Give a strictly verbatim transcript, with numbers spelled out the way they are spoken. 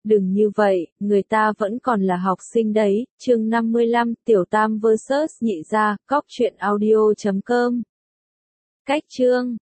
Đừng như vậy, người ta vẫn còn là học sinh đấy. Chương năm mươi lăm, Tiểu Tam versus Nhị Gia, cóc truyện audio chấm com. Cách chương